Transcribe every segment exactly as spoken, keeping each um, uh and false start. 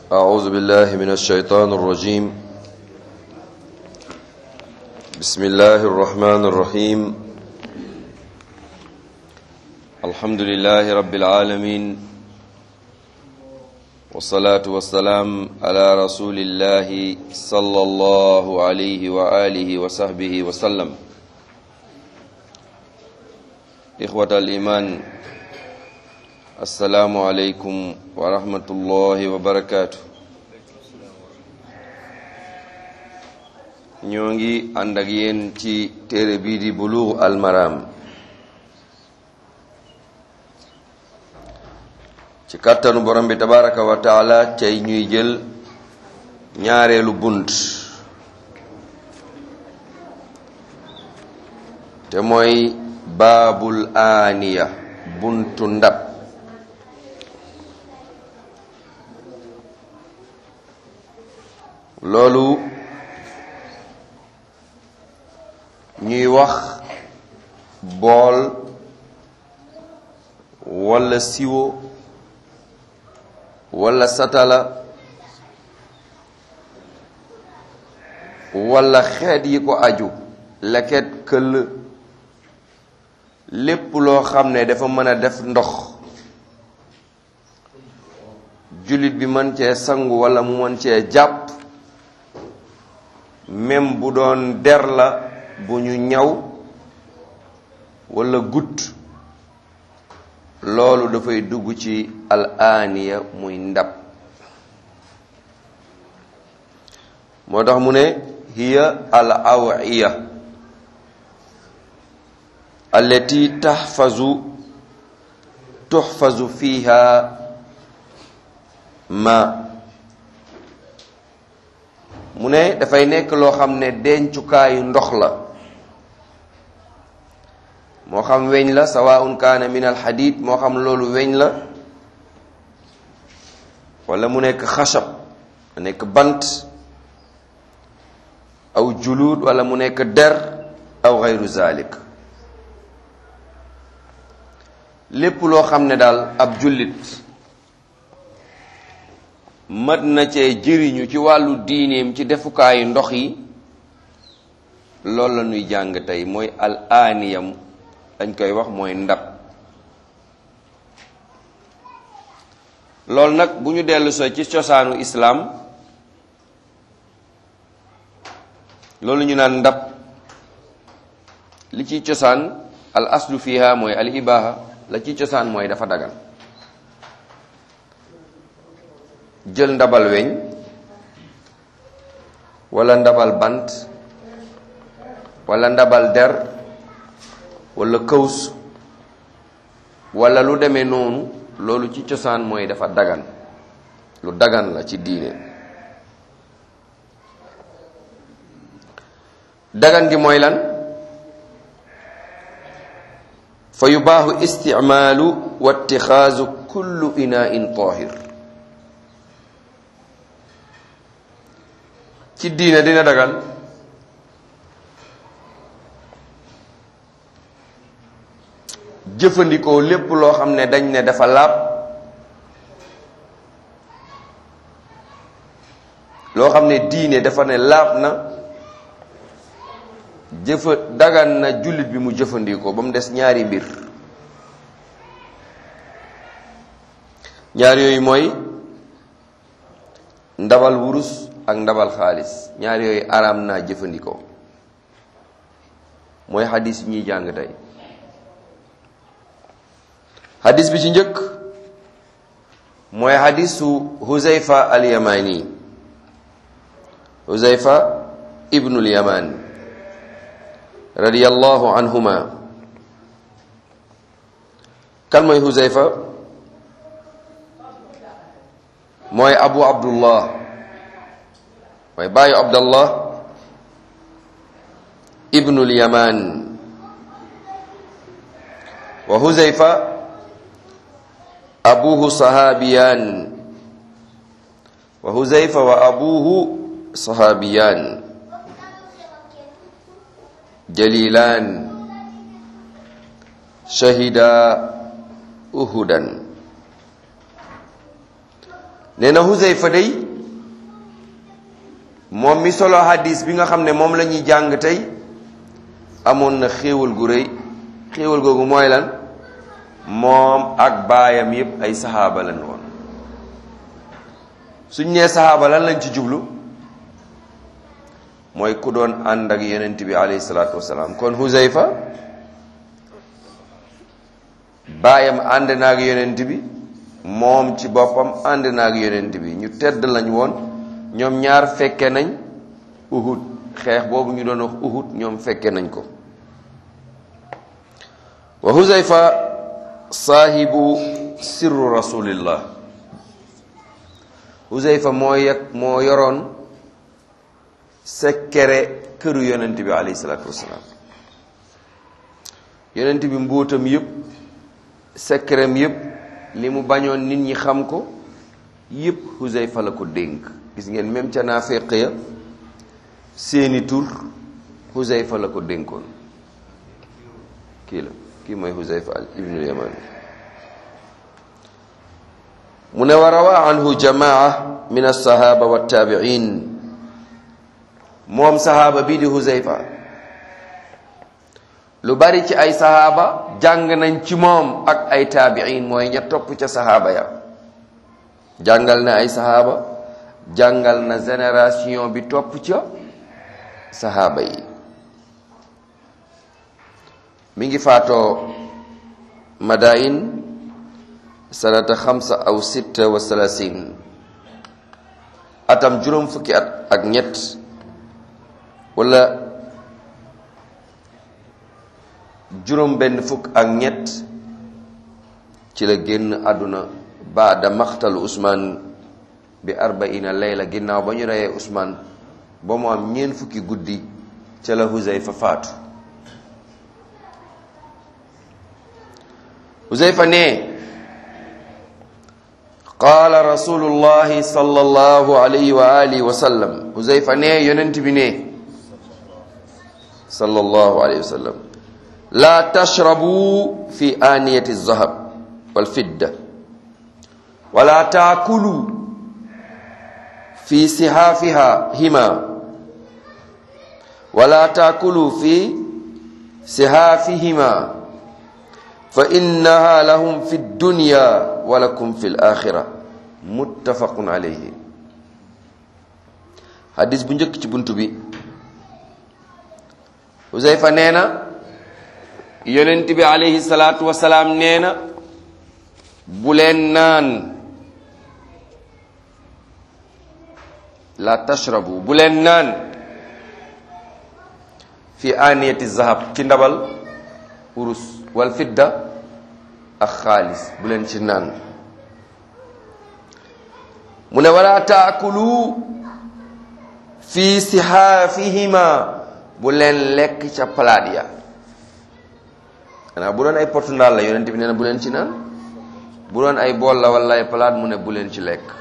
أعوذ بالله من الشيطان الرجيم. بسم الله الرحمن الرحيم. الحمد لله رب العالمين، والصلاة والسلام على رسول الله صلى الله عليه وآله وصحبه وسلم. إخوة الإيمان، assalaamu aleykum wa rahmatullahi wa barakaatu. ñoo ngi ànd ak yéen ci téere bii di Buluugh al Maram ci kàttanu borom bi tabaraka wa taala. tey ñuy jël ñaareelu bunt te mooy baabul aaniya, buntu ndab. loolu ñuy wax bool walla siwo walla satala walla xeet yi ko aju, leket, këll, lépp loo xam ne dafa mën a def ndox jullit bi mën cee sangu walla mu mën cee jàpp, même bu doon der la bu ñu ñaw walla gut, loolu dafay dugg ci al aaniya, muy ndab. moo tax mu ne hiya al awiya allati tahfazu tuhfazu fiha ma mu ne dafay nekk loo xam ne dencukaayu ndox la, moo xam weñ la, sawaun kaana min al hadid, moo xam loolu weñ la wala mu nekk xasab, mu nekk bant, aw juluud, wala mu nekk der, aw gayru zalik. lépp loo xam ne daal ab jullit mat na cee jëriñu ci wàllu diineem ci defukaayu ndox yi, loolu la ñuy jàng tey, mooy al aaniyam dañ koy wax, mooy ndab. loolu nag bu ñu dellu soo ci cosaanu islaam, loolu ñu naan ndab, li ci cosaan al aslu fiha mooy al ibaha, la ci cosaan mooy dafa dagan. jël ndabal weñ walla ndabal bant walla ndabal der walla këws walla lu demee noonu, loolu ci cosaan mooy dafa dagan, lu dagan la ci diine. dagan gi mooy lan? fa yubaahu isticmaalu wa ittixaazu kullu inaa'in taahir. ci diine dina dagan jëfandikoo lépp loo xam ne dañ ne dafa laab, loo xam ne diine dafa ne laab na, jëfa dagan na jullit bi mu jëfandikoo, ba mu des ñaari mbir. ñaar yooyu mooy ndabal wurus ak ndabal xaalis. ñaar yooyu araam naa jëfandikoo, mooy xadis yi ñuy jàng tey. xadis bi ci njëkk mooy xadisu Huzayfa al-Yamani, Huzayfa ibnul Yaman radiyallahu anhuma. kan mooy Huzayfa? mooy abu abdullah, mooy baayu abdallah ibnul Yaman. wa Huzayfa abuhu sahabiyan, wa Huzayfa wa abuhu sahabiyan jalilan shahida uhudan. nee na Huzayfa day moom mi solo hadis bi nga xam ne moom la ñuy jàng tey amoon na xéewal gu rëy. xéewal googu mooy lan? moom ak baayam yépp ay saxaaba lañ woon. suñ nee saxaaba lan lañ ci jublu mooy ku doon ànd ak yonent bi alayhi salaatu wasalaam. kon Huzayfa baayam ànd na ak yonent bi, moom ci boppam ànd na ak yonent bi. ñu tedd lañ woon. ñoom ñaar fekke nañ Uhud, xeex boobu ñu doon wax Uhud ñoom fekke nañ ko. wa Huzayfa saahibu sirru rasulillah. Huzayfa moo yeg moo yoroon sekkere këru yonent bi alayhi salaatu wasalaam. yonent bi mbóotam yëpp, sekkerem yëpp, li mu bañoon nit ñi xam ko yëpp Huzayfa la ko dénk. gis ngeen même ca naafeq ya seeni tur Huzayfa la ko dénkoon. kii la kii mooy Huzayfa ibnul Yaman. mu ne wa rawa anhu jamaa min alsahaba waltaabiin. moom sahaaba bii di Huzayfa lu bari ci ay sahaaba jàng nañ ci moom ak ay taabiin, mooy ña topp ca sahaaba ya. jàngal na ay sahaaba, jàngal na génération bi topp ca sahaaba yi. mi ngi faatoo Madain sanata xamsa aw sitta wa salasin, atam juróom fukki at ak ñett wala juróom benn fukk ak ñett ci la génn àdduna baada maxtal Usmaan bi arbaina layla, ginnaaw ba ñu reyee Usmaan ba mu am ñeent fukki guddi ca la Huzayfa faatu. Huzayfa ne qaala rasulullahi sallallahu alayhi wa alihi wa sallam. Huzayfa ne yonent bi ne sallallahu alayhi wa sallam, laa tashrabu fi aaniyati zahab wal fidda wala taakulu fi sihaafiha hima wala taakulu fi sihaafihima fa innaha lahum fi dunya wa lakum fi al-axira. muttafaqun alayhi. hadis bu njëkk ci buntu bi, Huzayfa nee na yonent bi alayhi salaatu wasalaam nee na bu leen naan, la tashrabu, bu leen naan fi aniyati zahab, ci ndabal urus, wal fidda ak xaalis, bu leen ci naan. mu ne wala taakulu fi sihaafihima, bu leen lekk ca palaat ya. xanaa bu doon ay portu ndaal la yonent bi nee na bu leen ci naan. bu doon ay bool la wala ay palaat mu ne bu leen ci lekk.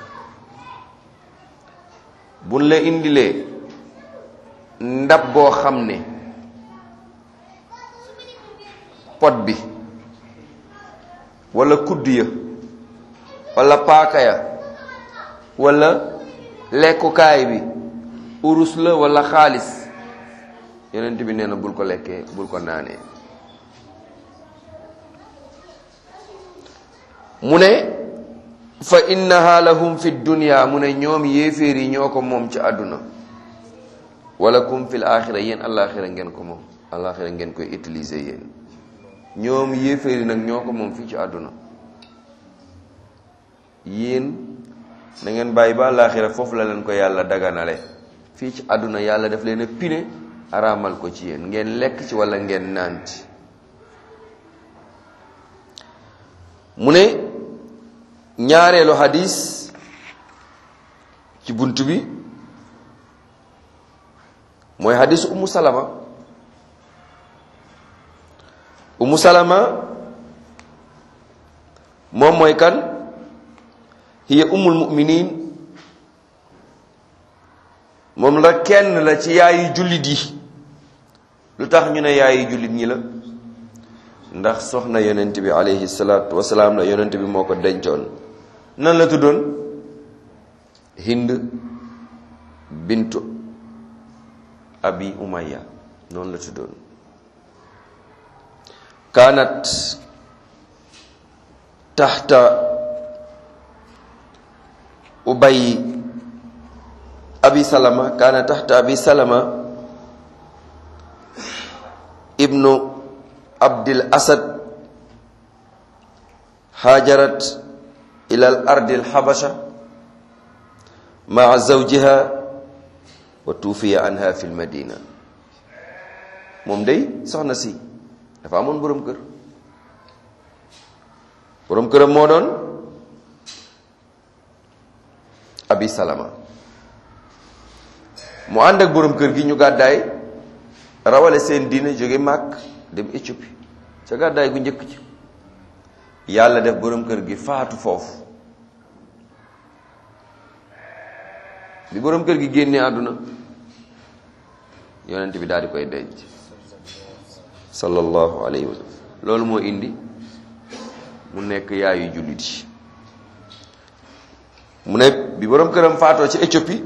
buñ la indilee ndab boo xam ne pot bi wala kudd ya wala paaka ya wala lekkukaay bi urus la wala xaalis, yonent bi nee na bul ko lekkee, bul ko naanee. mu ne fa innaha lahum fi dunya, mu ne ñoom yéeféer yi ñoo ko moom ci àdduna, walakum fil axira, yéen alaxira ngeen ko moom, alaxira ngeen koy utiliser yéen. ñoom yéeféer yi nag ñoo ko moom fii ci àdduna, yéen na ngeen bàyyi ba alaxira, foofu la leen ko yàlla daganale. fii ci àdduna yàlla daf leen a pine araamal ko ci yéen, ngeen lekk ci wala ngeen naan ci. mu ne ñaareelu hadis ci bunt bi mooy hadis Ummu Salama. Ummu Salama moom mooy kan? hiya ummul mu'minin, moom la kenn la ci yaayu jullit yi. lu tax ñu ne yaayu jullit ñi la? ndax soxna yonent bi alayhi salaatu wasalaam la, yonent bi moo ko dencoon. nan la tuddoon? Hind bintu abi umayya noonu la tuddoon. kaanat taxta ubay abi salama kaana taxta abi salama ibnu abdil asad haajarat ila al ardi al habasha maa zawjiha wa tuufiya anha fi l madina. moom day soxna si dafa amoon borom kër, borom këram moo doon abi salama. mu ànd ak borom kër gi ñu gàddaay rawale seen diine jóge Màkk dem Éthiopie ca gàddaay gu njëkk ci. yàlla def borom kër gi faatu foofu. bi borom kër gi génnee àdduna yonent bi daal di koy denc sallallahu alayhi wa sallam. loolu moo indi mu nekk yaayu jullit yi. mu ne bi borom këram faatoo ci Éthiopie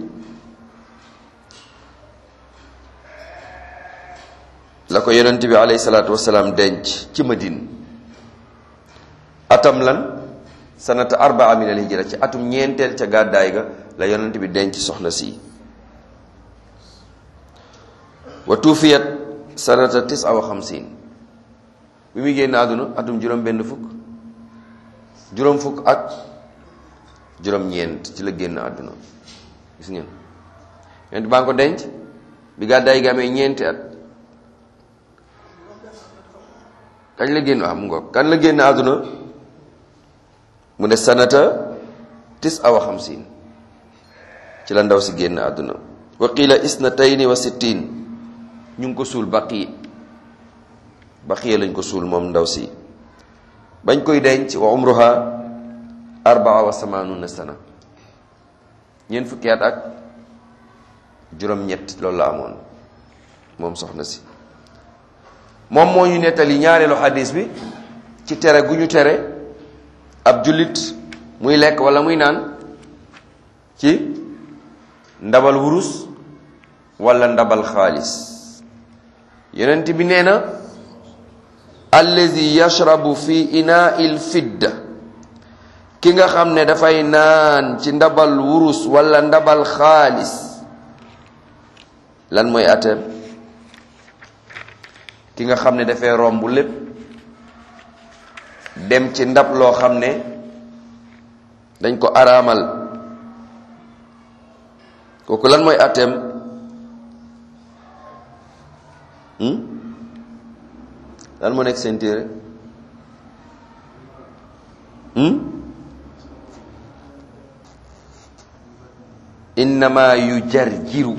la ko yonent bi alayhi salaatu wasalaam denc ci Madine. atam lan sanata arbaa min al hijra, ci atum ñeenteel ca gàddaay ga la yonent bi denc soxna si. wa tuufiyat sanata tisa wa xamsin, bi muy génn àdduna atum juróom benn fukk juróom fukk ak juróom ñeent ci la génn àdduna. gis ngeen yonent baa ngi ko denc bi gàddaay gi amee ñeenti at. kañ la génn am ngoog kañ la génn àdduna mu ne sanata tis awa xamsin ci la ndaw si génn àdduna. wa qiila isnatayni wa sittin, ñu ngi ko suul baqi baqiya lañ ko suul moom ndaw si. bañ koy denc wa umruha arbaa wa samanuna sana, ñeent fukki at ak juróom-ñett loolu la amoon moom soxna si. moom moo ñu nettali ñaareelu xadis bi ci tere gu ñu tere ab jullit muy lekk wala muy naan ci ndabal wurus wala ndabal xaalis. yonent bi nee na allazi yashrabu fi inaa'il fidda, ki nga xam ne dafay naan ci ndabal wurus wala ndabal xaalis, lan mooy ateem? ki nga xam ne dafay romb lépp dem ci ndab loo xam ne dañ ko araamal, kooku lan mooy ateem? hmm? lan moo nekk seen téere? hmm? innama yu jarjiru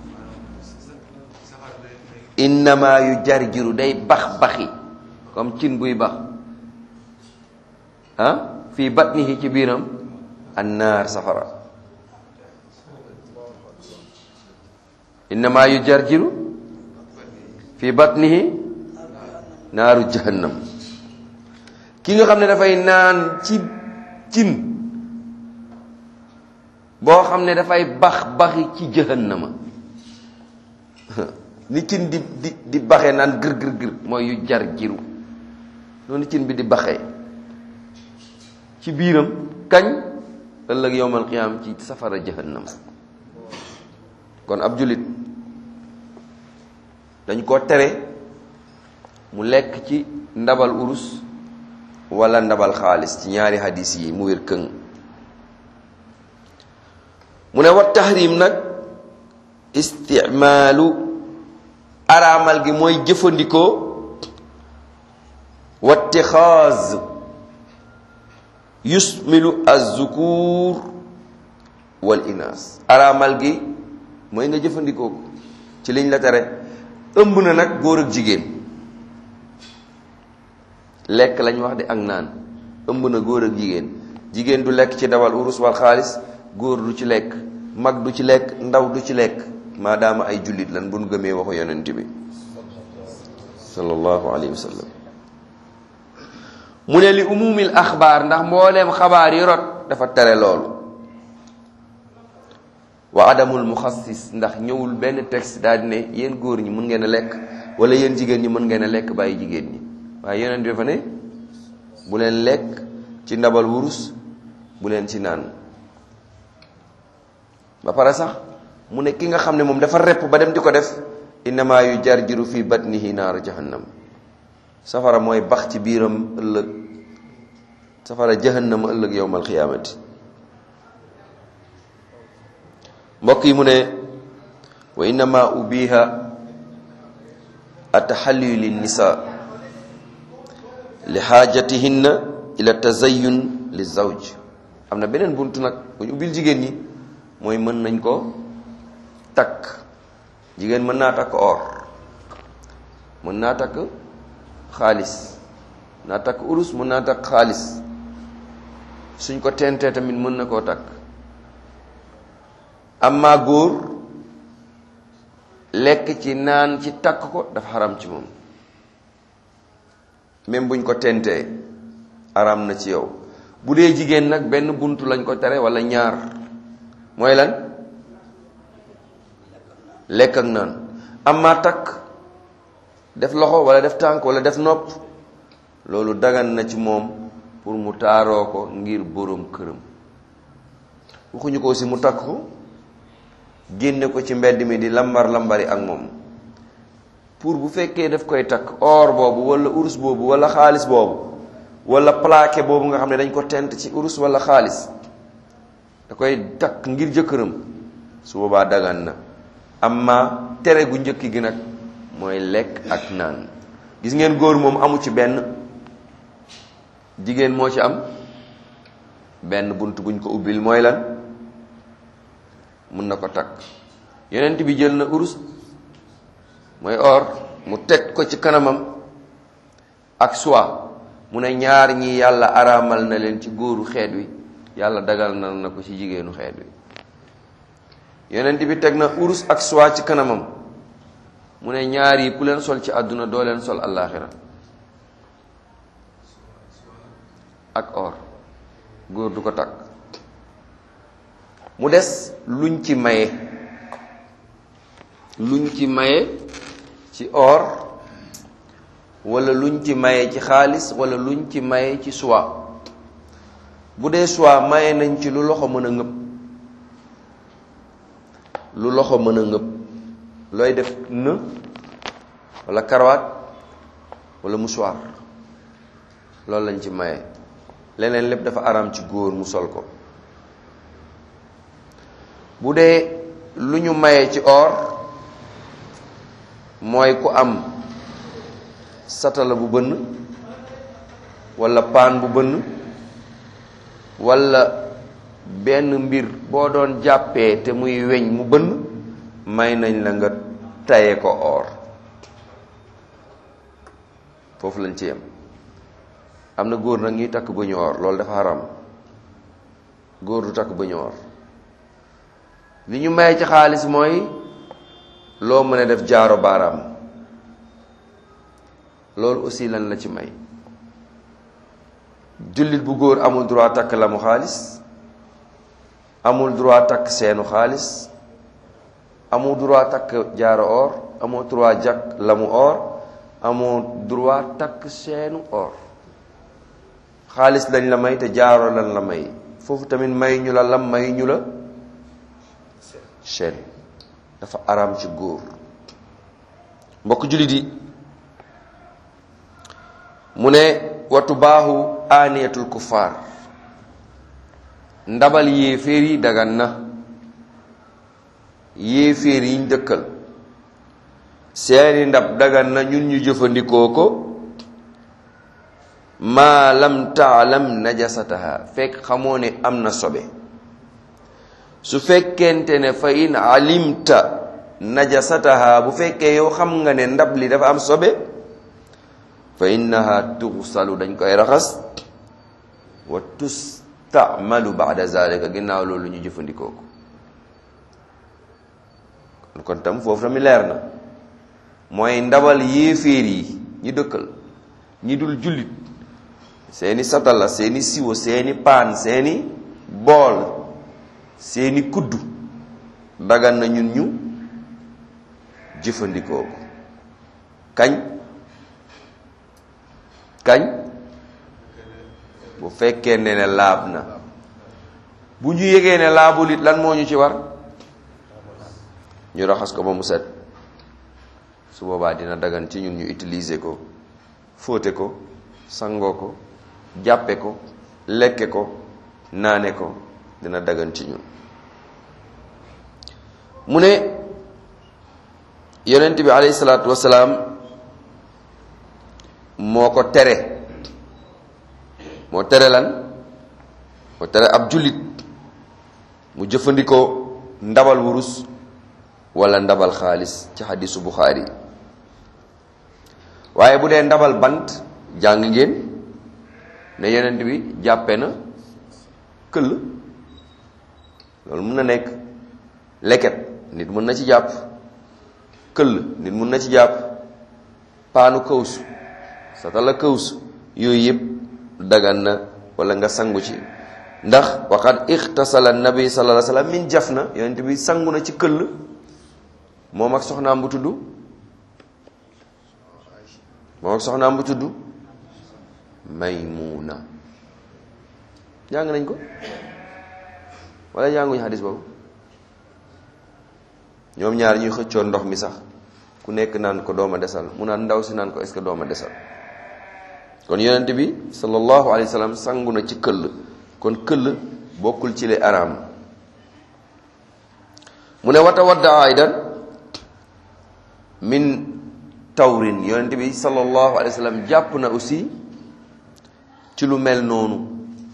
innama yu jarjiru day bax baxi comme cin buy bax ah fii batnihi ci biiram annaar safara. innama yu jarjiru fii batnihi naaru jahannam. ki nga xam ne dafay naan ci cin boo xam ne dafay bax baxi ci jahannama ni cin di di di baxee naan gër gër gër mooy yu jar jiru noonu cin bi di baxee ci biiram kañ ëllëg yowmal qiyaam ci safara jahannam. kon ab jullit dañ ko tere mu lekk ci ndabal urus wala ndabal xaalis ci ñaari hadis yi mu wér këng. mu ne wat tahrim nag istimaalu araamal gi mooy jëfandikoo wattixaaz yusmilu azzukur wal inaas. araamal gi mooy nga jëfandikoo ko ci liñ la tere ëmb na nag góor ak jigéen. lekk lañ wax de ak naan ëmb na góor ak jigéen. jigéen du lekk ci ndabal urus wal xaalis, góor du ci lekk, mag du ci lekk, ndaw du ci lekk, maadaama ay jullit lan bu nu gëmee waxu yonent bi sallallahu alayhi wa sallam. mu ne li umumil axbaar, ndax mbooleem xabaar yi rot dafa tere loolu. wa adamul muxassis ndax ñëwul benn texte daal di ne yéen góor ñi mën ngeen a lekk wala yéen jigéen ñi mën ngeen a lekk bàyyi jigéen ñi waaye yeneen dafa ne bu leen lekk ci ndabal wurus bu leen ci naan ba pare sax mu ne ki nga xam ne moom dafa repp ba dem di ko def innama yu jarjiru fi batnihi naaru jahannam safara mooy bax ci biiram ëllëg safara jahannam ëllëg yowmal xiyaamati mbokk yi mu ne wa innama ubiha ataxalliyu linnisa li xaajatihinna ila tazayun li zawj am na beneen buntu nag bu ñu ubbil jigéen ñi mooy mën nañ ko takk jigéen mën naa takk or mën naa takk xaalis mën naa takk urus mën naa takk xaalis suñ ko tentee tamit mën na koo takk amma góor lekk ci naan ci takk ko dafa xaram ci moom même buñ ko tentee xaram na ci yow bu dee jigéen nag benn buntu lañ ko tere wala ñaar mooy lan lekk ak naan amma takk def loxo wala def tànk wala def nopp loolu dagan na ci moom pour mu taaroo ko ngir boroom këram waxuñu ko aussi mu takk ko génne ko ci mbedd mi di lambar lambari ak moom pour bu fekkee daf koy takk or boobu wala urus boobu wala xaalis boobu wala plaqué boobu nga xam ne dañ ko tent ci urus wala xaalis da koy takk ngir jëkkëram su boobaa dagan na amma tere gu njëkk gi nag mooy lekk ak naan gis ngeen góor moom amu ci benn jigéen moo ci am benn bunt buñ ko ubbil mooy lan mun na ko takk yonent bi jël na urus mooy or mu teg ko ci kanamam ak soie mu ne ñaar ñi yàlla araamal na leen ci góoru xeet wi yàlla dagal na na ko ci jigéenu xeet wi yonent bi teg na urus ak soie ci kanamam mu ne ñaar yi ku leen sol ci àdduna doo leen sol àllaaxira ak or góor du ko takk mu des luñ ci maye luñ ci maye ci or wala luñ ci maye ci xaalis wala luñ ci maye ci soie bu dee soie maye nañ ci lu loxo mën a ngëpp lu loxo mën a ngëpp looy def në wala karawaat wala mouchoir loolu lañ ci maye leneen lépp dafa araam ci góor mu sol ko bu dee lu ñu maye ci or mooy ku am satala bu bënn wala paan bu bënn wala benn mbir boo doon jàppee te muy weñ mu bënn may nañ la nga taye ko or foofu lañ ci yem am na góor nag ñuy takk bëñu or loolu dafa haram góor du takk bëñu or li ñu may ci xaalis mooy loo mën a def jaaro baaraam loolu aussi lan la ci may jullit bu góor amul droit takk la mu xaalis amul droit takk seenu xaalis amul droit takk jaaro or amul droit jakk la mu or amul droit takk seenu or xaalis lañ la may te jaaro lan la may foofu tamit may ñu la lam may ñu la seen dafa araam ci góor mbokk jullit yi mu ne watu baaxu aaniyatul kufaar ndabal yéeféer yi dagan na yéeféer yiñ dëkkal seeni ndab dagan na ñun ñu jëfandikoo ko maa lam taalam najasataha fekk xamoo ne am na sobe su fekkente ne fa in alimta najasataha bu fekkee yow xam nga ne ndab li dafa am sobe fa innaha tuxsalu dañ koy raxas wa tustamalu baada zalika ginnaaw loolu ñu jëfandikoo ko kon tam foofu tamit leer na mooy ndabal yéeféer yi ñi dëkkal ñi dul jullit seeni satala seeni siwo seeni paan seeni bool seeni kuddu dagan na ñun ñu jëfandikoo ko kañ kañ bu fekkee ne ne laab na. bu ñu yégee ne laabul it lan moo ñu ci war ñu raxas ko ba mu set su boobaa dina dagan ci ñun ñu utiliser ko fóote ko sangoo ko jàppe ko lekke ko naane ko dina dagan ci ñun. mu ne yonent bi alayhi salaatu wasalaam moo ko tere moo tere lan moo tere ab jullit mu jëfandikoo ndabal wurus wala ndabal xaalis ci xadisu Buxaari. waaye bu dee ndabal bant jàng ngeen ne yonent bi jàppe na këll loolu mun na nekk leket nit mun na ci jàpp këll nit mun na ci jàpp paanu kawsu satala kawsu yooyu yëpp dagan na wala nga sangu ci ndax waqad ixtasala nabi sallallahu alayhi wasallam min jafna yonent bi sangu na ci këll moom ak soxnaam bu tudd moom ak soxnaam bu tudd Maymuna jàng nañ ko wala jànguñu xadis boobu ñoom ñaar ñuy xëccoon ndox mi sax ku nekk naan ko dooma desal mu naan ndaw si naan ko est-ce que dooma desal kon yonent bi sallallahu alayhi wa sallam sangu na ci këll kon këll bokkul ci le araam. mu ne wata wadda aydan min tawrin yonent bi sallallahu alayhi wa sallam jàpp na aussi ci lu mel noonu.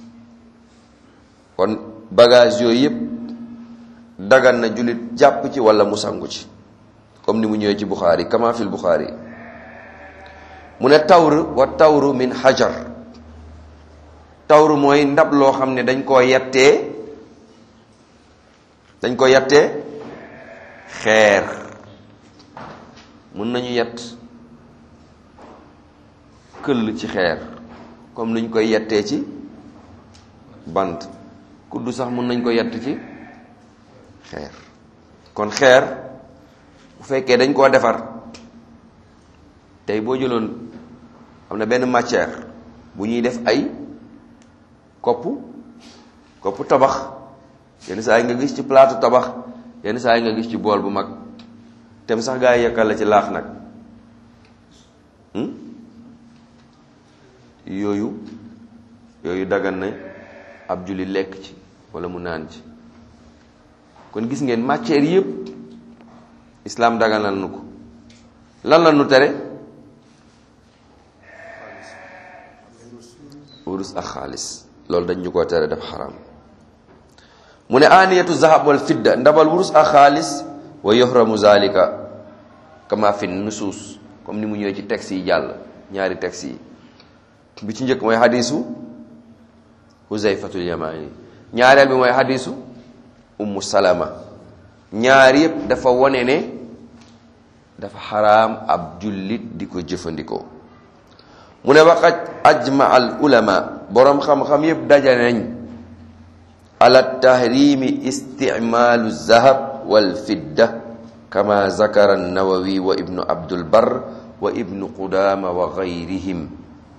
kon bagage yooyu yëpp dagan na jullit jàpp ci wala mu sangu ci comme ni mu ñëwee ci Buxaari kama fil Buxaari. mu ne tawr wa tawru min hajar tawru mooy ndab loo xam ne dañ koo yettee dañ ko yettee xeer. mun nañu yett këll ci xeer comme niñ koy yettee ci bant kuddu sax mun nañ ko yett ci xeer. kon xeer bu fekkee dañ koo defar tey boo jëloon am na benn matière bu ñuy def ay kopp kopp tabax yenn saa yi nga gis ci plateau tabax yenn saa yi nga gis ci bool bu mag tem sax gaa yi yekkal la ci laax nag yooyu yooyu dagan na ab julli lekk ci wala mu naan ci. kon gis ngeen matière yëpp islaam daganal nu ko. lan la nu tere wurus ak xaalis loolu dañ ñu ko tere dafa xaraam. mu ne aaniyatu zahab wal fidda ndabal wurus ak xaalis wa yuhramu zalika kama fi nusuus comme ni mu ñëwee ci texte yi jàll ñaari texte yi bi ci njëkk mooy xadisu Huzayfatul Yamani ñaareel bi mooy xadisu Ummu Salama ñaar yëpp dafa wone ne dafa xaraam ab jullit di ko jëfandikoo. mu ne waqad ajma al ulama boroom xam-xam yëpp dajale nañ ala tahrimi isticmaalu zahab wal fidda kama zakara an-Nawawi wa ibnu Abdul Barr wa ibnu Qudama wa gayrihim.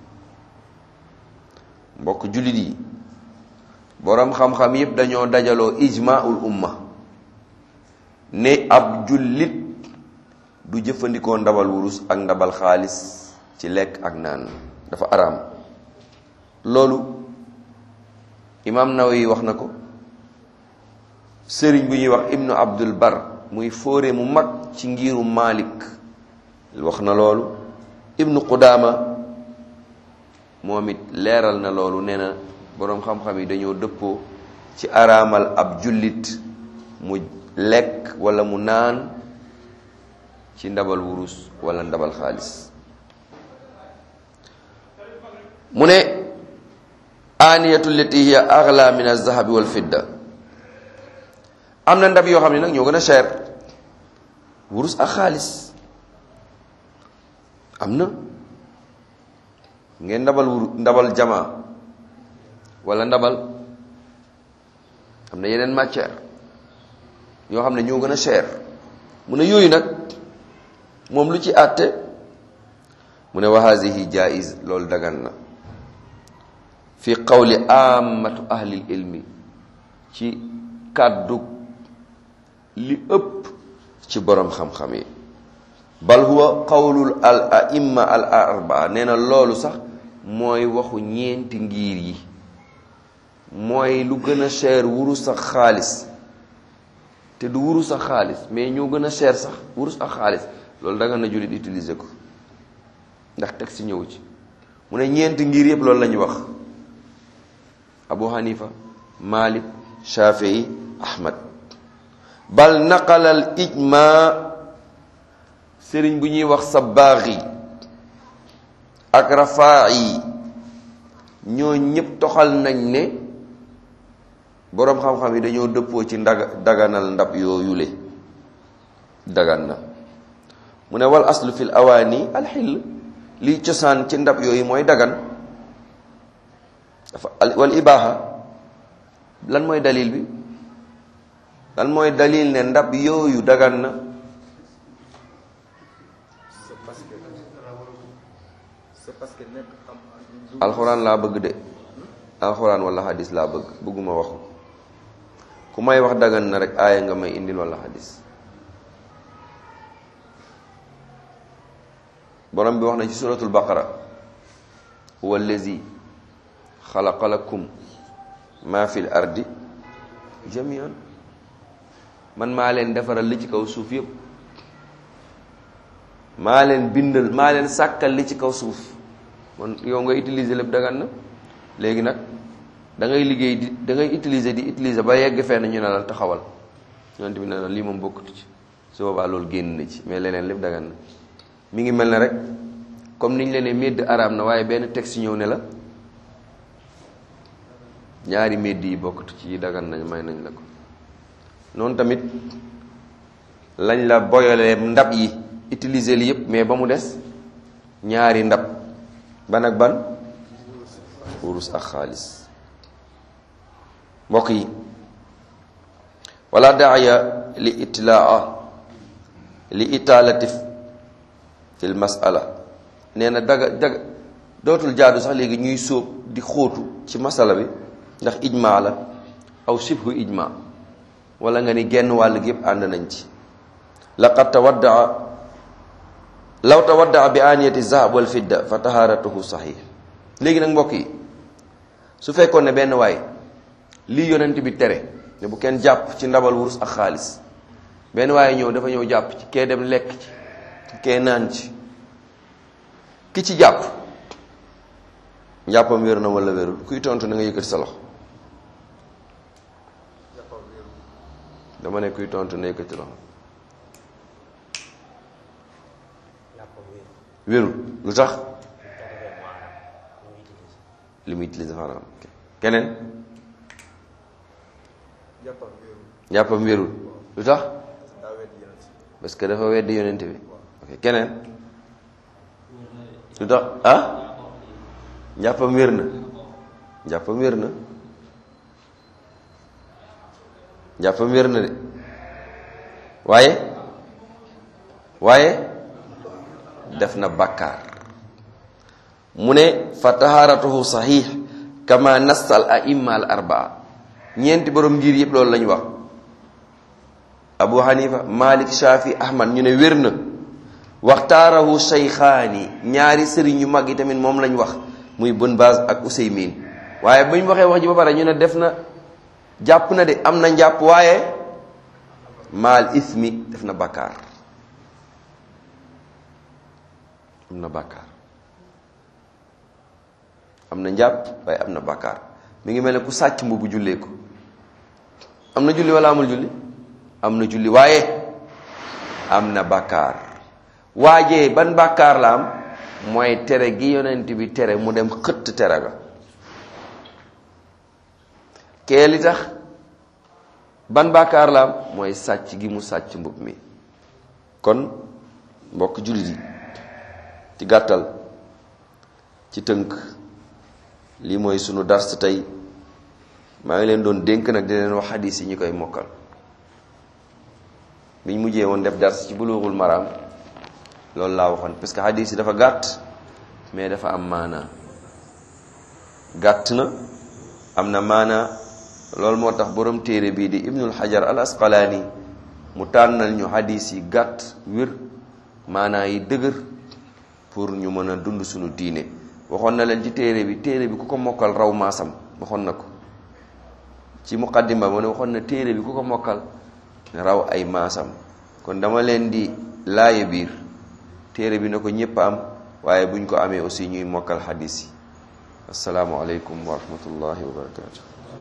mbokk jullit yi boroom xam-xam yëpp dañoo dajaloo ijmaul umma ne ab jullit du jëfandikoo ndabal wurus ak ndabal xaalis ci lekk ak naan dafa araam. loolu imaam Nawawi wax na ko sëriñ bu ñuy wax ibnu Abdul Bar muy fóore mu mag ci ngiru Malik wax na loolu. ibnu Qudaama moom it leeral na loolu nee na boroom xam-xam yi dañoo dëppoo ci araamal ab jullit mu lekk wala mu naan ci ndabal wurus wala ndabal xaalis. mu ne aaniyatu lati hiya aghla min az-zahabi wal fidda am na ndab yoo xam ne nag ñoo gën a cher wurus ak xaalis am na ngeen ndabal wuru ndabal jama wala ndabal am na yeneen matière ñoo xam ne ñoo gën a cher mu ne yooyu nag moom lu ci àtte mu ne wa hazihi jaiz loolu dagan na fi qawli amatu ahlil ilmi ci kàddu li ëpp ci borom xam-xam yi bal huwa qawlul al aimma al arbaa nee na loolu sax mooy waxu ñeenti ngir yi mooy lu gën a cher wurus ak xaalis te du wurus ak xaalis mais ñoo gën a cher sax wurus ak xaalis loolu da nga na jullit utiliser ko ndax teg si ñëw ci mu ne ñeenti ngir yëpp loolu la ñu wax Abu Hanifa Malik Shafii Ahmad bal naqala al ijma sëriñ bu ñuy wax Sabbaghi ak Rafaa'i ñoo ñëpp toxal nañ ne boroom xam-xam yi dañoo dëppoo ci ndaga daganal ndab yooyu le dagan na mu ne wal aslu fil awaani alxill liy cosaan ci ndab yooyu mooy dagan dafa wal ibaaha lan mooy dalil bi lan mooy dalil ne ndab yooyu dagan na alxuraan laa bëgg de alxuraan wala hadis laa bëgg bëgguma waxu ku may wax dagan na rek aaya nga may indil wala hadis borom bi wax na ci suratul baqara huwa allazi xalaqa lakum ma fil ardi jamian man maa leen defaral li ci kaw suuf yëpp maa leen bindal maa leen sàkkal li ci kaw suuf kon yow nga utiliser lépp dagan na léegi nag da ngay liggéey di da ngay utiliser di utiliser ba yegg fenn ñu ne la taxawal yonent bi ne la lii moom bokkatu ci su boobaa loolu génn na ci mais leneen lépp dagan na mi ngi mel ne rek comme niñ leen ne médd araam na waaye benn texte ñëw ne la ñaari médd yi bokkatu ci yi dagan nañ may nañ la ko noonu tamit lañ la boyalee ndab yi utiliser li yëpp mais ba mu des ñaari ndab ban ak ban wurus ak xaalis mbokk yi wala daaya li itlaa li itaalatif fil masala nee na daga daga dootul jaadu sax léegi ñuy sóob di xóotu ci masala bi ndax ijma la aw shibhu ijma wala nga ni genn wàll gi yëpp ànd nañ ci laqad tawaddaa law tawaddaa bi aaniyati zahab wal fidda fa taharatuhu sahih léegi nag mbokk yi su fekkoon ne benn waay lii yonent bi tere ne bu kenn jàpp ci ndabal wurus ak xaalis benn waaye ñëw dafa ñëw jàpp ci kee dem lekk ci kee naan ci ki ci jàpp njàppam wér na wala wérul kuy tontu na nga yëkkati sa loxo dama ne kuy tontu na yëkkati loxo wérul lu tax li muy utilisé maanaam keneen njàppam wérul lu tax parce que dafa weddi yonent bi ok keneen lu tax ah njàppam wér na njàppam wér na njàppam wér na de waaye waaye def na bàkkaar mu ne fa taharatuhu sahih kama nassa al aimma al arbaa ñeenti borom ngir yëpp loolu lañu wax Abu Hanifa Malik Shafi Ahmad ñu ne wér na waxtaarahu shaykhaani ñaari sëriñ yu mag yi tamit moom lañ wax muy Bun Baaz ak Usaymin waaye bu ñu waxee wax ji ba pare ñu ne def na jàpp na de am na njàpp waaye maal ismi def na bàkkaar am na bàkkaar am na njàpp waaye am na bàkkaar mi ngi mel ne ku sàcc mbubu jullee ko am na julli wala amul julli am na julli waaye am na bàkkaar waajee ban bàkkaar la am mooy tere gi yonent bi tere mu dem xëtt tere ga kee li tax ban bàkkaar la am mooy sàcc gi mu sàcc mbub mi kon mbokk jullit yi ci gàttal ci tënk lii mooy sunu dars tey maa ngi leen doon dénk nag di leen wax xadiis yi ñu koy mokkal biñ mujjee woon def dars ci bulughul maram loolu laa waxoon parce que hadis yi dafa gàtt mais dafa am maanaa gàtt na am na maanaa loolu moo tax borom téere bii di ibnul hajar al asqalaani mu tànnal ñu hadis yi gàtt wér maanaa yi dëgër pour ñu mën a dund suñu diine waxoon na leen ci téere bi téere bi ku ko mokkal raw maasam waxoon na ko ci muqaddima mu ne waxoon na téere bi ku ko mokkal raw ay maasam kon dama leen di laaye biir téere bi na ko ñëpp am waaye buñ ko amee aussi ñuy mokkal hadis yi assalaamu aleykum wa rahmatullahi wa barakatuh